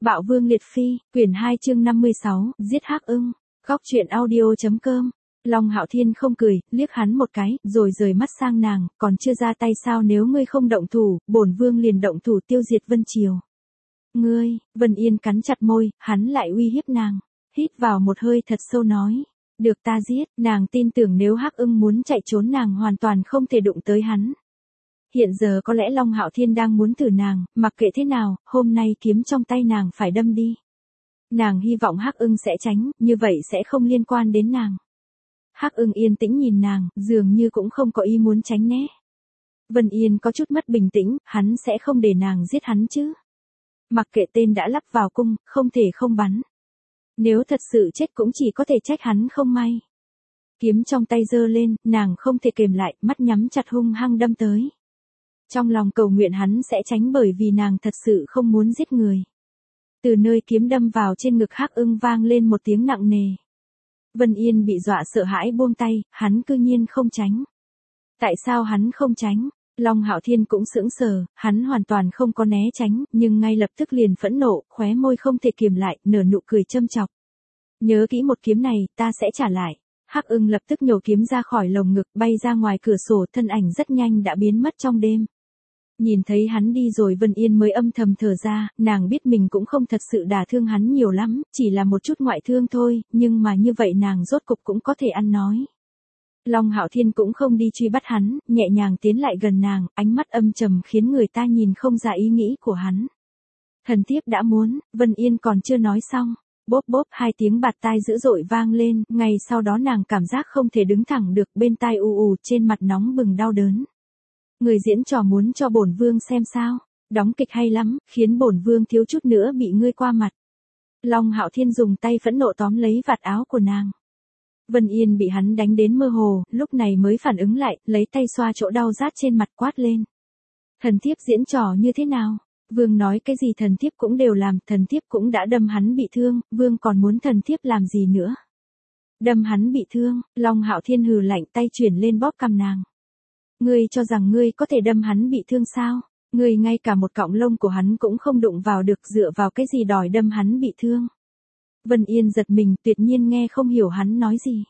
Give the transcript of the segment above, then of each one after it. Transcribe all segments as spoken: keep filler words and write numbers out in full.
Bạo Vương Liệt Phi, quyển hai chương năm mươi sáu, giết Hắc Ưng. Góc truyện audio chấm com. Long Hạo Thiên không cười, liếc hắn một cái, rồi rời mắt sang nàng, còn chưa ra tay sao, nếu ngươi không động thủ, bổn vương liền động thủ tiêu diệt Vân Triều. Ngươi, Vân Yên cắn chặt môi, hắn lại uy hiếp nàng. Hít vào một hơi thật sâu nói, được ta giết, nàng tin tưởng nếu Hắc Ưng muốn chạy trốn nàng hoàn toàn không thể đụng tới hắn. Hiện giờ có lẽ Long Hạo Thiên đang muốn thử nàng, mặc kệ thế nào, hôm nay kiếm trong tay nàng phải đâm đi. Nàng hy vọng Hắc Ưng sẽ tránh, như vậy sẽ không liên quan đến nàng. Hắc Ưng yên tĩnh nhìn nàng, dường như cũng không có ý muốn tránh né. Vân Yên có chút mất bình tĩnh, hắn sẽ không để nàng giết hắn chứ. Mặc kệ tên đã lắp vào cung, không thể không bắn. Nếu thật sự chết cũng chỉ có thể trách hắn không may. Kiếm trong tay giơ lên, nàng không thể kềm lại, mắt nhắm chặt hung hăng đâm tới. Trong lòng cầu nguyện hắn sẽ tránh bởi vì nàng thật sự không muốn giết người. Từ nơi kiếm đâm vào trên ngực Hắc Ưng vang lên một tiếng nặng nề. Vân Yên bị dọa sợ hãi buông tay, hắn cư nhiên không tránh. Tại sao hắn không tránh? Long Hạo Thiên cũng sững sờ, hắn hoàn toàn không có né tránh, nhưng ngay lập tức liền phẫn nộ, khóe môi không thể kiềm lại, nở nụ cười châm chọc. Nhớ kỹ một kiếm này, ta sẽ trả lại. Hắc Ưng lập tức nhổ kiếm ra khỏi lồng ngực, bay ra ngoài cửa sổ, thân ảnh rất nhanh đã biến mất trong đêm. Nhìn thấy hắn đi rồi Vân Yên mới âm thầm thở ra, nàng biết mình cũng không thật sự đả thương hắn nhiều lắm, chỉ là một chút ngoại thương thôi, nhưng mà như vậy nàng rốt cục cũng có thể ăn nói. Long Hạo Thiên cũng không đi truy bắt hắn, nhẹ nhàng tiến lại gần nàng, ánh mắt âm trầm khiến người ta nhìn không ra ý nghĩ của hắn. Thần thiếp đã muốn, Vân Yên còn chưa nói xong, bốp bốp hai tiếng bạt tai dữ dội vang lên, ngay sau đó nàng cảm giác không thể đứng thẳng được, bên tai ù ù, trên mặt nóng bừng đau đớn. Người diễn trò muốn cho bổn vương xem sao, đóng kịch hay lắm, khiến bổn vương thiếu chút nữa bị ngươi qua mặt. Long Hạo Thiên dùng tay phẫn nộ tóm lấy vạt áo của nàng. Vân Yên bị hắn đánh đến mơ hồ, lúc này mới phản ứng lại, lấy tay xoa chỗ đau rát trên mặt quát lên. Thần thiếp diễn trò như thế nào? Vương nói cái gì thần thiếp cũng đều làm, thần thiếp cũng đã đâm hắn bị thương, vương còn muốn thần thiếp làm gì nữa? Đâm hắn bị thương, Long Hạo Thiên hừ lạnh, tay chuyển lên bóp cằm nàng. Ngươi cho rằng ngươi có thể đâm hắn bị thương sao? Ngươi ngay cả một cọng lông của hắn cũng không đụng vào được, dựa vào cái gì đòi đâm hắn bị thương? Vân Yên giật mình, tuyệt nhiên nghe không hiểu hắn nói gì.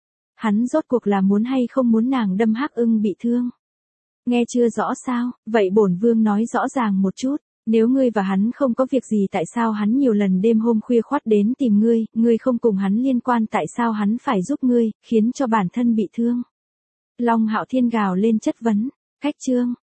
Hắn rốt cuộc là muốn hay không muốn nàng đâm Hắc Ưng bị thương? Nghe chưa rõ sao? Vậy bổn vương nói rõ ràng một chút. Nếu ngươi và hắn không có việc gì, tại sao hắn nhiều lần đêm hôm khuya khoắt đến tìm ngươi, ngươi không cùng hắn liên quan, tại sao hắn phải giúp ngươi, khiến cho bản thân bị thương? Long Hạo Thiên gào lên chất vấn, cách chương,